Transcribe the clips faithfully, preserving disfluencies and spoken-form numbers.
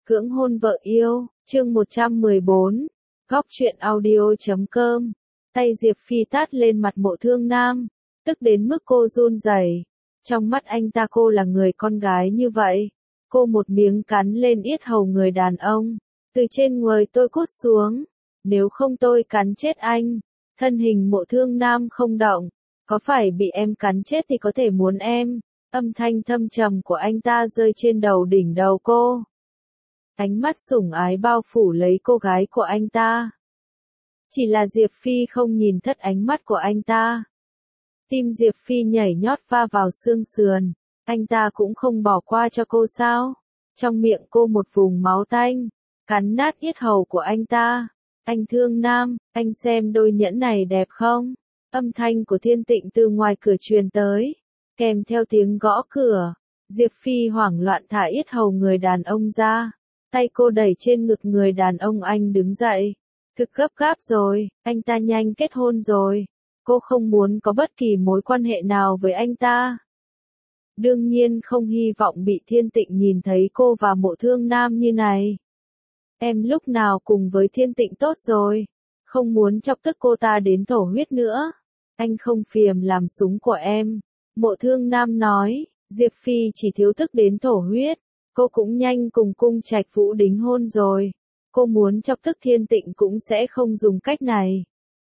Cưỡng hôn vợ yêu, chương một trăm mười bốn, góc truyện audio chấm com. Tay Diệp Phi tát lên mặt Mộ Thương Nam, tức đến mức cô run rẩy. Trong mắt anh ta cô là người con gái như vậy. Cô một miếng cắn lên yết hầu người đàn ông, từ trên người tôi cút xuống. Nếu không tôi cắn chết anh. Thân hình Mộ Thương Nam không động. Có phải bị em cắn chết thì có thể muốn em. Âm thanh thâm trầm của anh ta rơi trên đầu đỉnh đầu cô. Ánh mắt sủng ái bao phủ lấy cô gái của anh ta. Chỉ là Diệp Phi không nhìn thất ánh mắt của anh ta. Tim Diệp Phi nhảy nhót va vào xương sườn. Anh ta cũng không bỏ qua cho cô sao? Trong miệng cô một vùng máu tanh, cắn nát yết hầu của anh ta. Anh Thương Nam, anh xem đôi nhẫn này đẹp không? Âm thanh của Thiên Tịnh từ ngoài cửa truyền tới, kèm theo tiếng gõ cửa. Diệp Phi hoảng loạn thả yết hầu người đàn ông ra. Tay cô đẩy trên ngực người đàn ông, anh đứng dậy. Thực gấp gáp rồi, anh ta nhanh kết hôn rồi. Cô không muốn có bất kỳ mối quan hệ nào với anh ta. Đương nhiên không hy vọng bị Thiên Tịnh nhìn thấy cô và Mộ Thương Nam như này. Em lúc nào cùng với Thiên Tịnh tốt rồi. Không muốn chọc tức cô ta đến thổ huyết nữa. Anh không phiền làm súng của em. Mộ Thương Nam nói, Diệp Phi chỉ thiếu tức đến thổ huyết. Cô cũng nhanh cùng Cung Trạch Vũ đính hôn rồi. Cô muốn chọc tức Thiên Tịnh cũng sẽ không dùng cách này.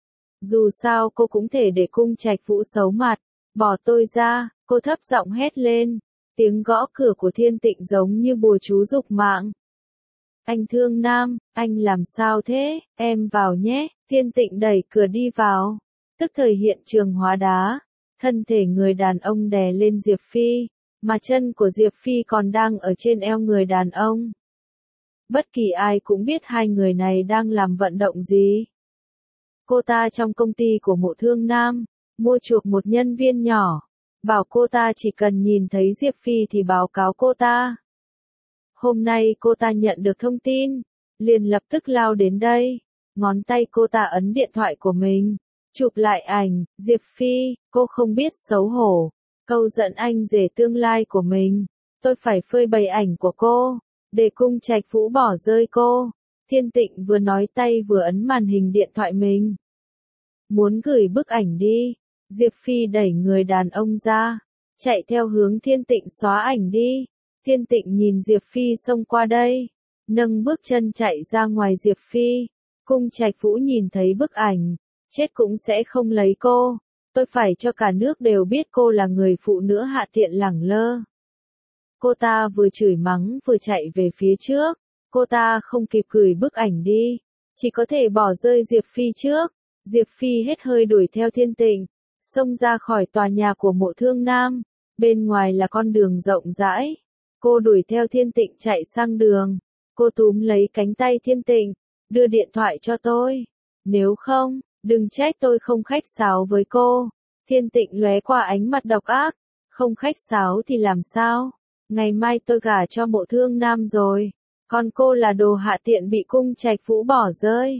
Dù sao cô cũng thể để Cung Trạch Vũ xấu mặt. Bỏ tôi ra, cô thấp giọng hét lên. Tiếng gõ cửa của Thiên Tịnh giống như bùa chú giục mạng. Anh Thương Nam, anh làm sao thế, em vào nhé. Thiên Tịnh đẩy cửa đi vào. Tức thời hiện trường hóa đá. Thân thể người đàn ông đè lên Diệp Phi, mà chân của Diệp Phi còn đang ở trên eo người đàn ông. Bất kỳ ai cũng biết hai người này đang làm vận động gì. Cô ta trong công ty của Mộ Thương Nam, mua chuộc một nhân viên nhỏ, bảo cô ta chỉ cần nhìn thấy Diệp Phi thì báo cáo cô ta. Hôm nay cô ta nhận được thông tin, liền lập tức lao đến đây. Ngón tay cô ta ấn điện thoại của mình, chụp lại ảnh. Diệp Phi, cô không biết xấu hổ, câu giận anh rể tương lai của mình. Tôi phải phơi bày ảnh của cô, để Cung Trạch Vũ bỏ rơi cô. Thiên Tịnh vừa nói tay vừa ấn màn hình điện thoại mình. Muốn gửi bức ảnh đi. Diệp Phi đẩy người đàn ông ra, chạy theo hướng Thiên Tịnh xóa ảnh đi. Thiên Tịnh nhìn Diệp Phi xông qua đây, nâng bước chân chạy ra ngoài Diệp Phi. Cung Trạch Vũ nhìn thấy bức ảnh, chết cũng sẽ không lấy cô. Tôi phải cho cả nước đều biết cô là người phụ nữ hạ tiện lẳng lơ. Cô ta vừa chửi mắng vừa chạy về phía trước. Cô ta không kịp gửi bức ảnh đi, chỉ có thể bỏ rơi Diệp Phi trước. Diệp Phi hết hơi đuổi theo Thiên Tịnh, xông ra khỏi tòa nhà của Mộ Thương Nam. Bên ngoài là con đường rộng rãi. Cô đuổi theo Thiên Tịnh chạy sang đường. Cô túm lấy cánh tay Thiên Tịnh, đưa điện thoại cho tôi. Nếu không, đừng trách tôi không khách sáo với cô. Thiên Tịnh lóe qua ánh mặt độc ác. Không khách sáo thì làm sao? Ngày mai tôi gả cho Mộ Thương Nam rồi. Còn cô là đồ hạ tiện bị Cung Trạch Vũ bỏ rơi.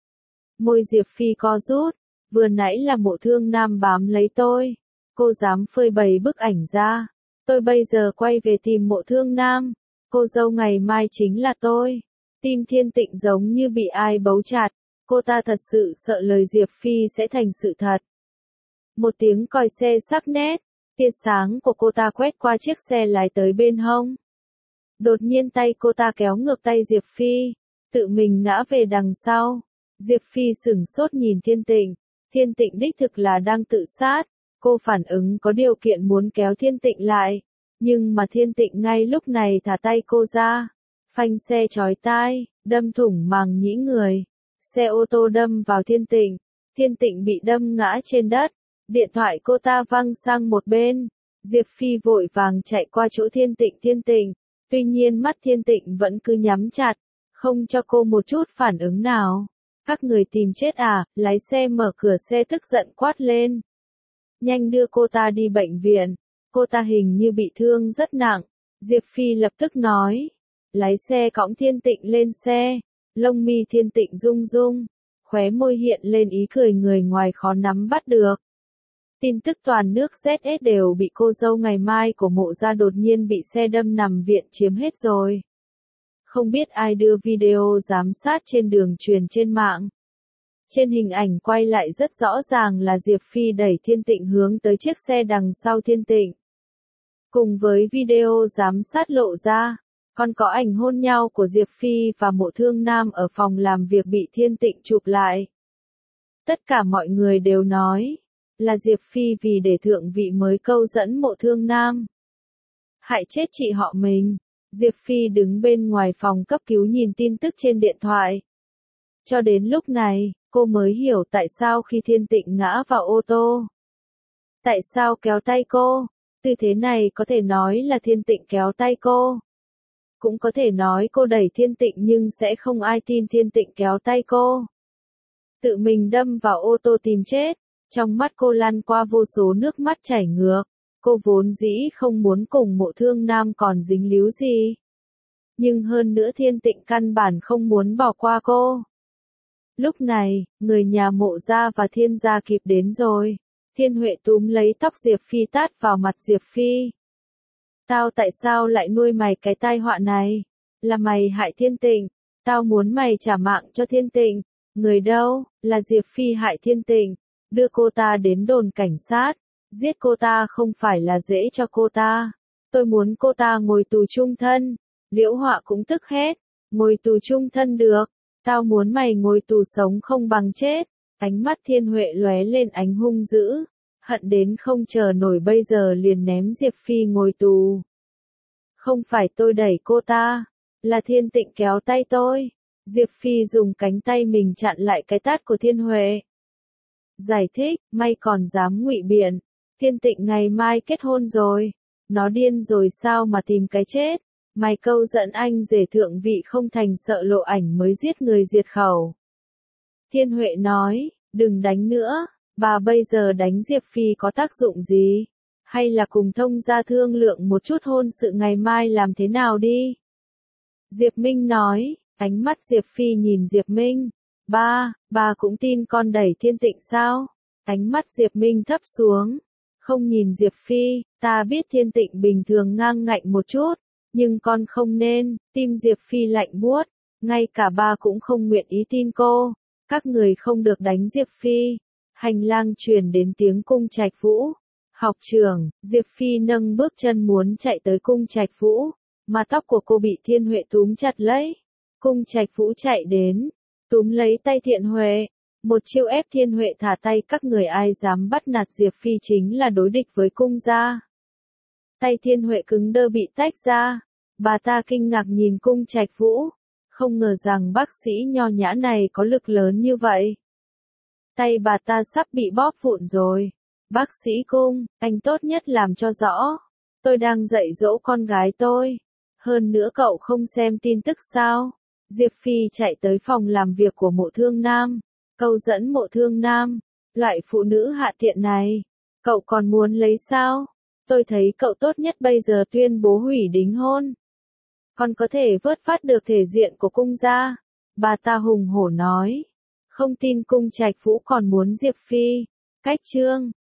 Môi Diệp Phi co rút. Vừa nãy là Mộ Thương Nam bám lấy tôi. Cô dám phơi bày bức ảnh ra. Tôi bây giờ quay về tìm Mộ Thương Nam. Cô dâu ngày mai chính là tôi. Tim Thiên Tịnh giống như bị ai bấu chặt. Cô ta thật sự sợ lời Diệp Phi sẽ thành sự thật. Một tiếng còi xe sắc nét. Tia sáng của cô ta quét qua chiếc xe lái tới bên hông. Đột nhiên tay cô ta kéo ngược tay Diệp Phi, tự mình ngã về đằng sau. Diệp Phi sửng sốt nhìn Thiên Tịnh. Thiên Tịnh đích thực là đang tự sát. Cô phản ứng có điều kiện muốn kéo Thiên Tịnh lại. Nhưng mà Thiên Tịnh ngay lúc này thả tay cô ra. Phanh xe chói tai, đâm thủng màng nhĩ người. Xe ô tô đâm vào Thiên Tịnh. Thiên Tịnh bị đâm ngã trên đất. Điện thoại cô ta văng sang một bên. Diệp Phi vội vàng chạy qua chỗ Thiên Tịnh. Thiên Tịnh. Tuy nhiên mắt Thiên Tịnh vẫn cứ nhắm chặt, không cho cô một chút phản ứng nào. Các người tìm chết à? Lái xe mở cửa xe tức giận quát lên. Nhanh đưa cô ta đi bệnh viện. Cô ta hình như bị thương rất nặng. Diệp Phi lập tức nói. Lái xe cõng Thiên Tịnh lên xe. Lông mi Thiên Tịnh rung rung. Khóe môi hiện lên ý cười người ngoài khó nắm bắt được. Tin tức toàn nước Z S đều bị cô dâu ngày mai của Mộ gia đột nhiên bị xe đâm nằm viện chiếm hết rồi. Không biết ai đưa video giám sát trên đường truyền trên mạng. Trên hình ảnh quay lại rất rõ ràng là Diệp Phi đẩy Thiên Tịnh hướng tới chiếc xe đằng sau Thiên Tịnh. Cùng với video giám sát lộ ra, còn có ảnh hôn nhau của Diệp Phi và Mộ Thương Nam ở phòng làm việc bị Thiên Tịnh chụp lại. Tất cả mọi người đều nói, là Diệp Phi vì để thượng vị mới câu dẫn Mộ Thương Nam. Hại chết chị họ mình. Diệp Phi đứng bên ngoài phòng cấp cứu nhìn tin tức trên điện thoại. Cho đến lúc này, cô mới hiểu tại sao khi Thiên Tịnh ngã vào ô tô. Tại sao kéo tay cô? Tư thế này có thể nói là Thiên Tịnh kéo tay cô. Cũng có thể nói cô đẩy Thiên Tịnh nhưng sẽ không ai tin Thiên Tịnh kéo tay cô. Tự mình đâm vào ô tô tìm chết. Trong mắt cô lăn qua vô số nước mắt chảy ngược. Cô vốn dĩ không muốn cùng Mộ Thương Nam còn dính líu gì. Nhưng hơn nữa Thiên Tịnh căn bản không muốn bỏ qua cô. Lúc này, người nhà Mộ gia và Thiên gia kịp đến rồi. Thiên Huệ túm lấy tóc Diệp Phi tát vào mặt Diệp Phi. Tao tại sao lại nuôi mày cái tai họa này? Là mày hại Thiên Tịnh. Tao muốn mày trả mạng cho Thiên Tịnh. Người đâu? Là Diệp Phi hại Thiên Tịnh. Đưa cô ta đến đồn cảnh sát. Giết cô ta không phải là dễ cho cô ta. Tôi muốn cô ta ngồi tù chung thân. Liễu Họa cũng tức hét. Ngồi tù chung thân được. Tao muốn mày ngồi tù sống không bằng chết. Ánh mắt Thiên Huệ lóe lên ánh hung dữ. Hận đến không chờ nổi bây giờ liền ném Diệp Phi ngồi tù. Không phải tôi đẩy cô ta. Là Thiên Tịnh kéo tay tôi. Diệp Phi dùng cánh tay mình chặn lại cái tát của Thiên Huệ. Giải thích, may còn dám ngụy biện. Thiên Tịnh ngày mai kết hôn rồi. Nó điên rồi sao mà tìm cái chết. Mày câu dẫn anh rể thượng vị không thành sợ lộ ảnh mới giết người diệt khẩu. Thiên Huệ nói, đừng đánh nữa. Bà bây giờ đánh Diệp Phi có tác dụng gì? Hay là cùng thông gia thương lượng một chút hôn sự ngày mai làm thế nào đi? Diệp Minh nói, ánh mắt Diệp Phi nhìn Diệp Minh. Ba, bà cũng tin con đẩy Thiên Tịnh sao? Ánh mắt Diệp Minh thấp xuống. Không nhìn Diệp Phi, ta biết Thiên Tịnh bình thường ngang ngạnh một chút. Nhưng con không nên, tim Diệp Phi lạnh buốt. Ngay cả ba cũng không nguyện ý tin cô. Các người không được đánh Diệp Phi. Hành lang truyền đến tiếng Cung Trạch Vũ. Học trưởng, Diệp Phi nâng bước chân muốn chạy tới Cung Trạch Vũ. Mà tóc của cô bị Thiên Huệ túm chặt lấy. Cung Trạch Vũ chạy đến. Túm lấy tay Thiên Huệ. Một chiêu ép Thiên Huệ thả tay các người ai dám bắt nạt Diệp Phi chính là đối địch với cung gia. Tay Thiên Huệ cứng đơ bị tách ra. Bà ta kinh ngạc nhìn Cung Trạch Vũ. Không ngờ rằng bác sĩ nho nhã này có lực lớn như vậy. Tay bà ta sắp bị bóp vụn rồi. Bác sĩ Cung, anh tốt nhất làm cho rõ. Tôi đang dạy dỗ con gái tôi. Hơn nữa cậu không xem tin tức sao? Diệp Phi chạy tới phòng làm việc của Mộ Thương Nam. Câu dẫn Mộ Thương Nam. Loại phụ nữ hạ tiện này. Cậu còn muốn lấy sao? Tôi thấy cậu tốt nhất bây giờ tuyên bố hủy đính hôn. Còn có thể vớt phát được thể diện của cung gia. Bà ta hùng hổ nói. Không tin Cung Trạch Vũ còn muốn Diệp Phi. Cách chương.